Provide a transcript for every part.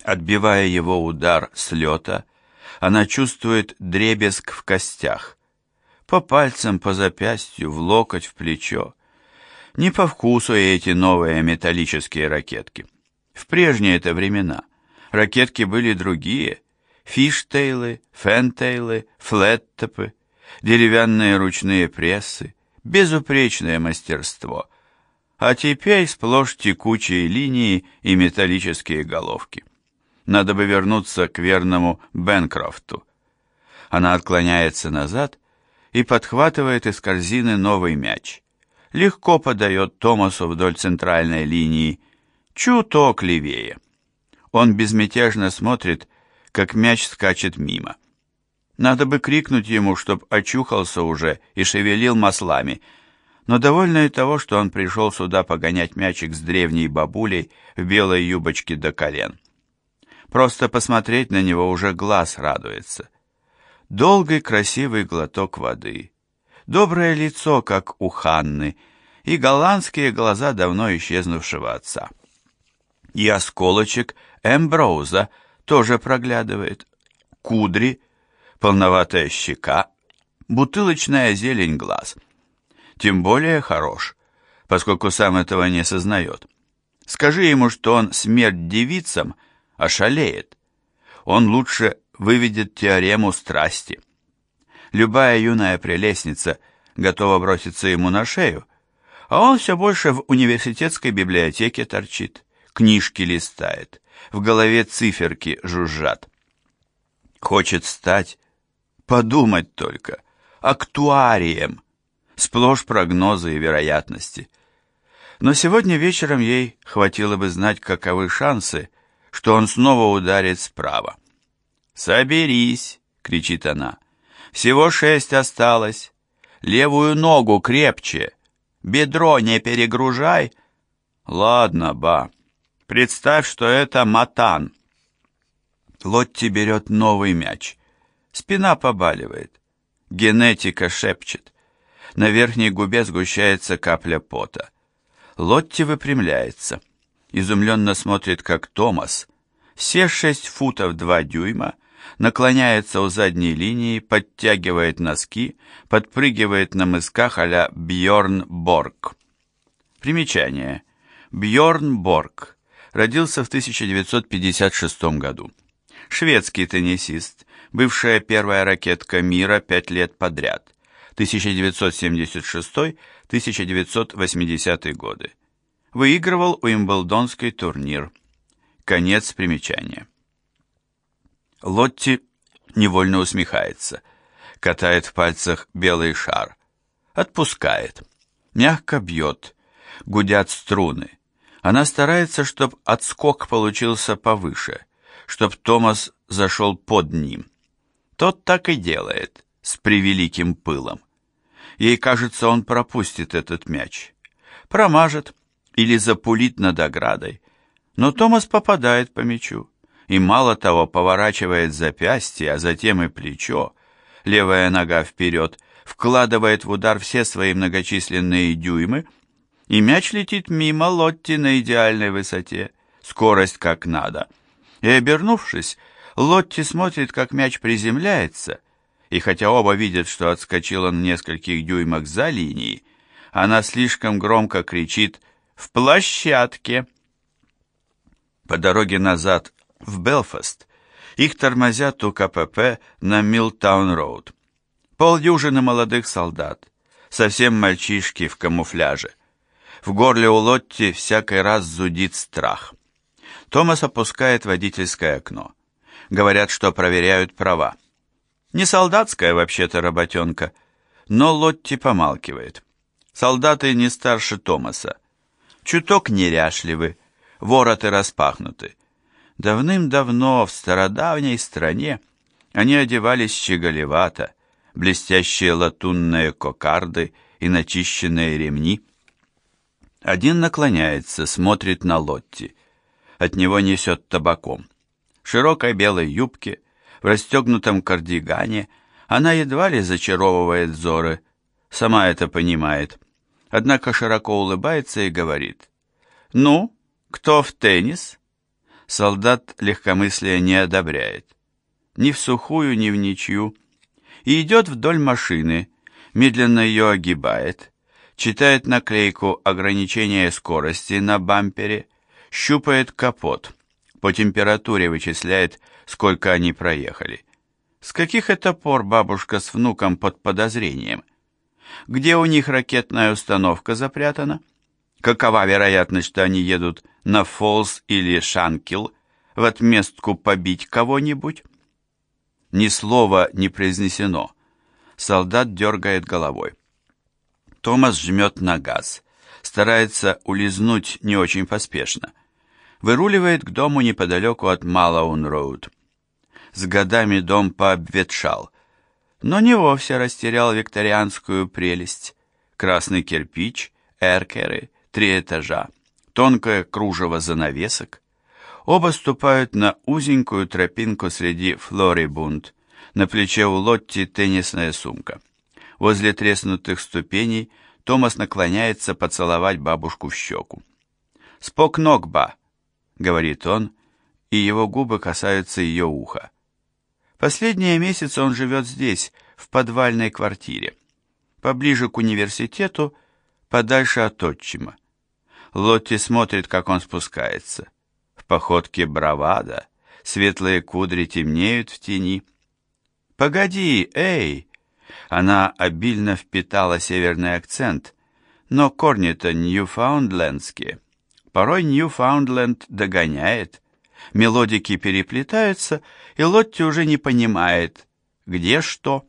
Отбивая его удар с лета, она чувствует дребезг в костях. По пальцам, по запястью, в локоть, в плечо. Не по вкусу эти новые металлические ракетки. В прежние-то времена ракетки были другие. Фиштейлы, фентейлы, флеттопы, деревянные ручные прессы, безупречное мастерство. А теперь сплошь текучие линии и металлические головки. Надо бы вернуться к верному Бенкрофту. Она отклоняется назад и подхватывает из корзины новый мяч. Легко подает Томасу вдоль центральной линии, чуток левее. Он безмятежно смотрит, как мяч скачет мимо. Надо бы крикнуть ему, чтоб очухался уже и шевелил маслами, но довольно и того, что он пришел сюда погонять мячик с древней бабулей в белой юбочке до колен. Просто посмотреть на него уже глаз радуется. Долгий красивый глоток воды, доброе лицо, как у Ханны, и голландские глаза давно исчезнувшего отца. И осколочек Эмброуза тоже проглядывает. Кудри, полноватая щека, бутылочная зелень глаз. Тем более хорош, поскольку сам этого не сознает. Скажи ему, что он смерть девицам, ошалеет. Он лучше выведет теорему страсти. Любая юная прелестница готова броситься ему на шею, а он все больше в университетской библиотеке торчит, книжки листает, в голове циферки жужжат. Хочет стать, подумать только, актуарием, сплошь прогнозы и вероятности. Но сегодня вечером ей хватило бы знать, каковы шансы, что он снова ударит справа. «Соберись!» — кричит она. «Всего 6 осталось. Левую ногу крепче. Бедро не перегружай». «Ладно, ба. Представь, что это матан». Лотти берет новый мяч. Спина побаливает. Генетика шепчет. На верхней губе сгущается капля пота. Лотти выпрямляется. Изумленно смотрит, как Томас, все 6 футов 2 дюйма, наклоняется у задней линии, подтягивает носки, подпрыгивает на мысках а-ля Бьорн Борг. Примечание. Бьорн Борг родился в 1956 году. Шведский теннисист, бывшая первая ракетка мира 5 лет подряд, 1976-1980 годы. Выигрывал Уимблдонский турнир. Конец примечания. Лотти невольно усмехается, катает в пальцах белый шар, отпускает, мягко бьет, гудят струны. Она старается, чтобы отскок получился повыше, чтоб Томас зашел под ним. Тот так и делает, с превеликим пылом. Ей кажется, он пропустит этот мяч. Промажет или запулит над оградой. Но Томас попадает по мячу. И мало того, поворачивает запястье, а затем и плечо. Левая нога вперед, вкладывает в удар все свои многочисленные дюймы, и мяч летит мимо Лотти на идеальной высоте, скорость как надо. И, обернувшись, Лотти смотрит, как мяч приземляется, и хотя оба видят, что отскочил он в нескольких дюймах за линией, она слишком громко кричит «В площадке!». По дороге назад в Белфаст их тормозят у КПП на Милтаун-роуд. Полдюжины молодых солдат, совсем мальчишки в камуфляже. В горле у Лотти всякий раз зудит страх. Томас опускает водительское окно. Говорят, что проверяют права. Не солдатская вообще-то работенка, но Лотти помалкивает. Солдаты не старше Томаса. Чуток неряшливы, вороты распахнуты. Давным-давно в стародавней стране они одевались щеголевато, блестящие латунные кокарды и начищенные ремни. Один наклоняется, смотрит на Лотти. От него несет табаком. В широкой белой юбке, в расстегнутом кардигане, она едва ли зачаровывает взоры, сама это понимает. Однако широко улыбается и говорит: «Ну, кто в теннис?» Солдат легкомыслия не одобряет. Ни в сухую, ни в ничью. И идет вдоль машины, медленно ее огибает, читает наклейку ограничения скорости на бампере, щупает капот, по температуре вычисляет, сколько они проехали. С каких это пор бабушка с внуком под подозрением? Где у них ракетная установка запрятана? Какова вероятность, что они едут на Фолс или Шанкил в отместку побить кого-нибудь? Ни слова не произнесено. Солдат дергает головой. Томас жмет на газ, старается улизнуть не очень поспешно. Выруливает к дому неподалеку от Малоун-Роуд. С годами дом пообветшал, но не вовсе растерял викторианскую прелесть. Красный кирпич, эркеры, 3 этажа, тонкое кружево занавесок. Оба ступают на узенькую тропинку среди флорибунд. На плече у Лотти теннисная сумка. Возле треснутых ступеней Томас наклоняется поцеловать бабушку в щеку. «Спок ног, ба!» — говорит он, и его губы касаются ее уха. Последние месяцы он живет здесь, в подвальной квартире, поближе к университету, подальше от отчима. Лотти смотрит, как он спускается. В походке бравада, светлые кудри темнеют в тени. «Погоди, эй!» Она обильно впитала северный акцент, но корни-то ньюфаундлендские. Порой Ньюфаундленд догоняет. Мелодики переплетаются, и Лотти уже не понимает, где что.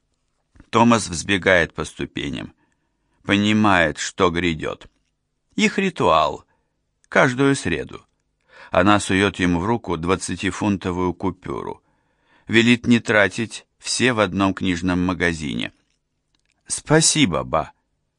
Томас взбегает по ступеням. Понимает, что грядет. Их ритуал. Каждую среду. Она сует ему в руку 20-фунтовую купюру. Велит не тратить все в одном книжном магазине. «Спасибо, ба».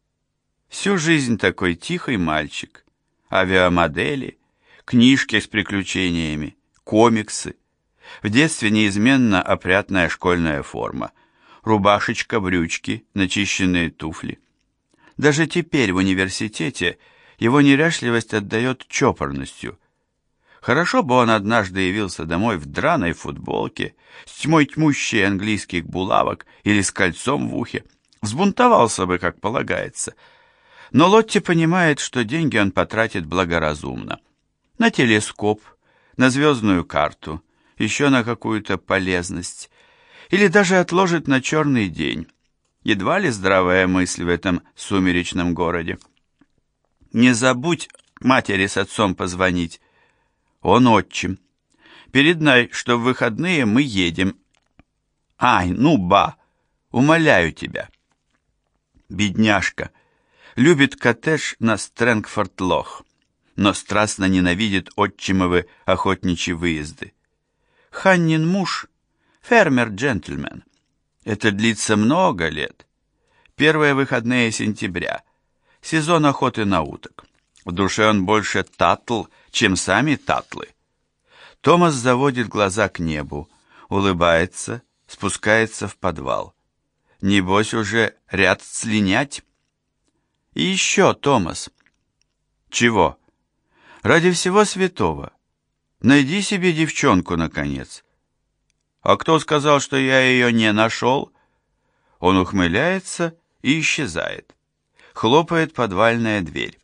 Всю жизнь такой тихий мальчик. Авиамодели, книжки с приключениями, комиксы. В детстве неизменно опрятная школьная форма. Рубашечка, брючки, начищенные туфли. Даже теперь в университете его неряшливость отдает чопорностью. Хорошо бы он однажды явился домой в драной футболке, с тьмой тьмущей английских булавок или с кольцом в ухе. Взбунтовался бы, как полагается. Но Лотти понимает, что деньги он потратит благоразумно. На телескоп, на звездную карту, еще на какую-то полезность. Или даже отложит на черный день. Едва ли здравая мысль в этом сумеречном городе. Не забудь матери с отцом позвонить. Он отчим. Передай, что в выходные мы едем. Ай, ну, ба, умоляю тебя. Бедняжка. Любит коттедж на Стрэнгфорд-Лох, но страстно ненавидит отчимовы охотничьи выезды. Ханнин муж — фермер-джентльмен. Это длится много лет. Первые выходные сентября. Сезон охоты на уток. В душе он больше татл, чем сами татлы. Томас заводит глаза к небу, улыбается, спускается в подвал. Небось уже ряд слинять. И еще, Томас. Чего? Ради всего святого. Найди себе девчонку, наконец. А кто сказал, что я ее не нашел? Он ухмыляется и исчезает. Хлопает подвальная дверь.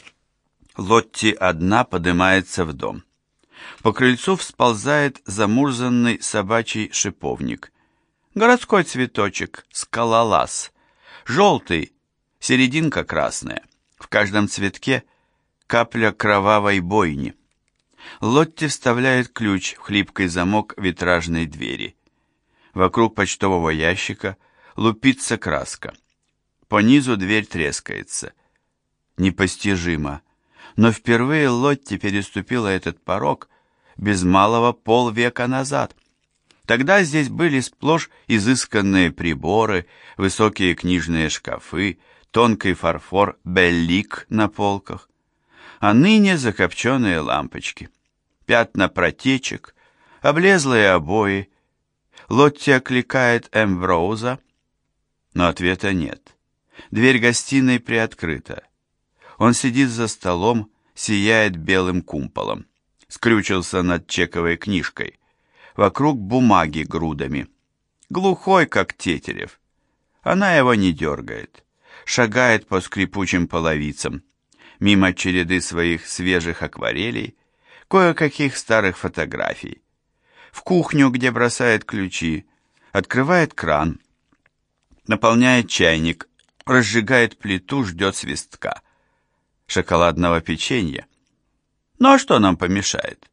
Лотти одна поднимается в дом. По крыльцу всползает замурзанный собачий шиповник. Городской цветочек, скалолаз. Желтый, серединка красная. В каждом цветке капля кровавой бойни. Лотти вставляет ключ в хлипкий замок витражной двери. Вокруг почтового ящика лупится краска. По низу дверь трескается. Непостижимо. Но впервые Лотти переступила этот порог без малого полвека назад. Тогда здесь были сплошь изысканные приборы, высокие книжные шкафы, тонкий фарфор Беллик на полках. А ныне закопченные лампочки, пятна протечек, облезлые обои. Лотти окликает Эмброуза, но ответа нет. Дверь гостиной приоткрыта. Он сидит за столом, сияет белым кумполом. скрючился над чековой книжкой. Вокруг бумаги грудами. Глухой, как Тетерев. Она его не дергает. Шагает по скрипучим половицам. Мимо череды своих свежих акварелей, кое-каких старых фотографий. В кухню, где бросает ключи, открывает кран, наполняет чайник, разжигает плиту, ждет свистка. Шоколадного печенья. Ну а что нам помешает?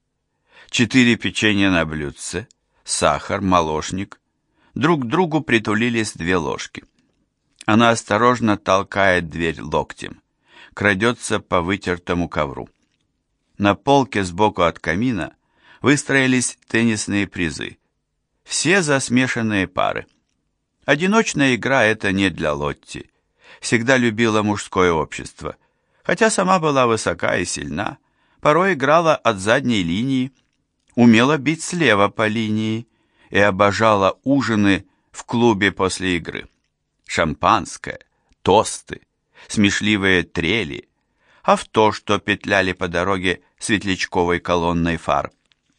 4 печенья на блюдце, сахар, молочник. Друг к другу притулились 2 ложки. Она осторожно толкает дверь локтем, крадется по вытертому ковру. На полке сбоку от камина выстроились теннисные призы. Все за смешанные пары. Одиночная игра — это не для Лотти. Всегда любила мужское общество. Хотя сама была высока и сильна, порой играла от задней линии, умела бить слева по линии и обожала ужины в клубе после игры. Шампанское, тосты, смешливые трели, авто, что петляли по дороге светлячковой колонной фар.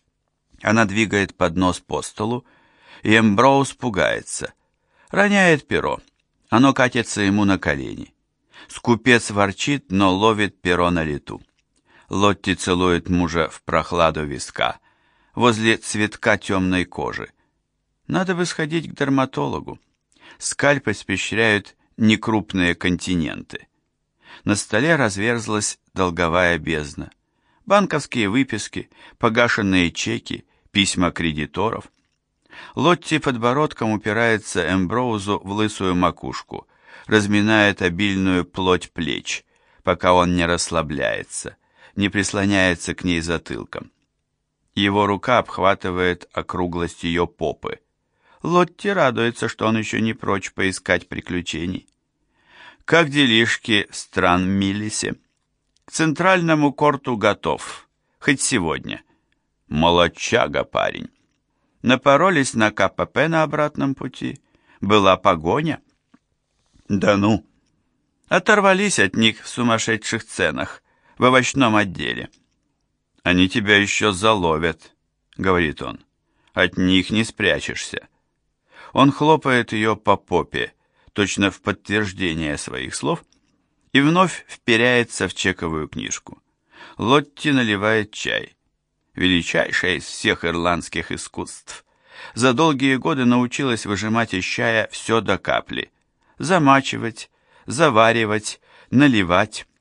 Она двигает поднос по столу, и Эмброуз пугается. Роняет перо. Оно катится ему на колени. Скупец ворчит, но ловит перо на лету. Лотти целует мужа в прохладу виска, возле цветка темной кожи. Надо бы сходить к дерматологу. Скальп испещряют некрупные континенты. На столе разверзлась долговая бездна. Банковские выписки, погашенные чеки, письма кредиторов. Лотти подбородком упирается Эмброузу в лысую макушку, разминает обильную плоть плеч, пока он не расслабляется, не прислоняется к ней затылком. Его рука обхватывает округлость ее попы. Лотти радуется, что он еще не прочь поискать приключений. Как делишки в Стран-Миллисе? К центральному корту готов, хоть сегодня. Молодчага парень. Напоролись на КПП на обратном пути. Была погоня. Да ну. Оторвались от них в сумасшедших ценах, в овощном отделе. Они тебя еще заловят, говорит он. От них не спрячешься. Он хлопает ее по попе, точно в подтверждение своих слов, и вновь вперяется в чековую книжку. Лотти наливает чай. Величайшее из всех ирландских искусств. За долгие годы научилась выжимать из чая все до капли. Замачивать, заваривать, наливать.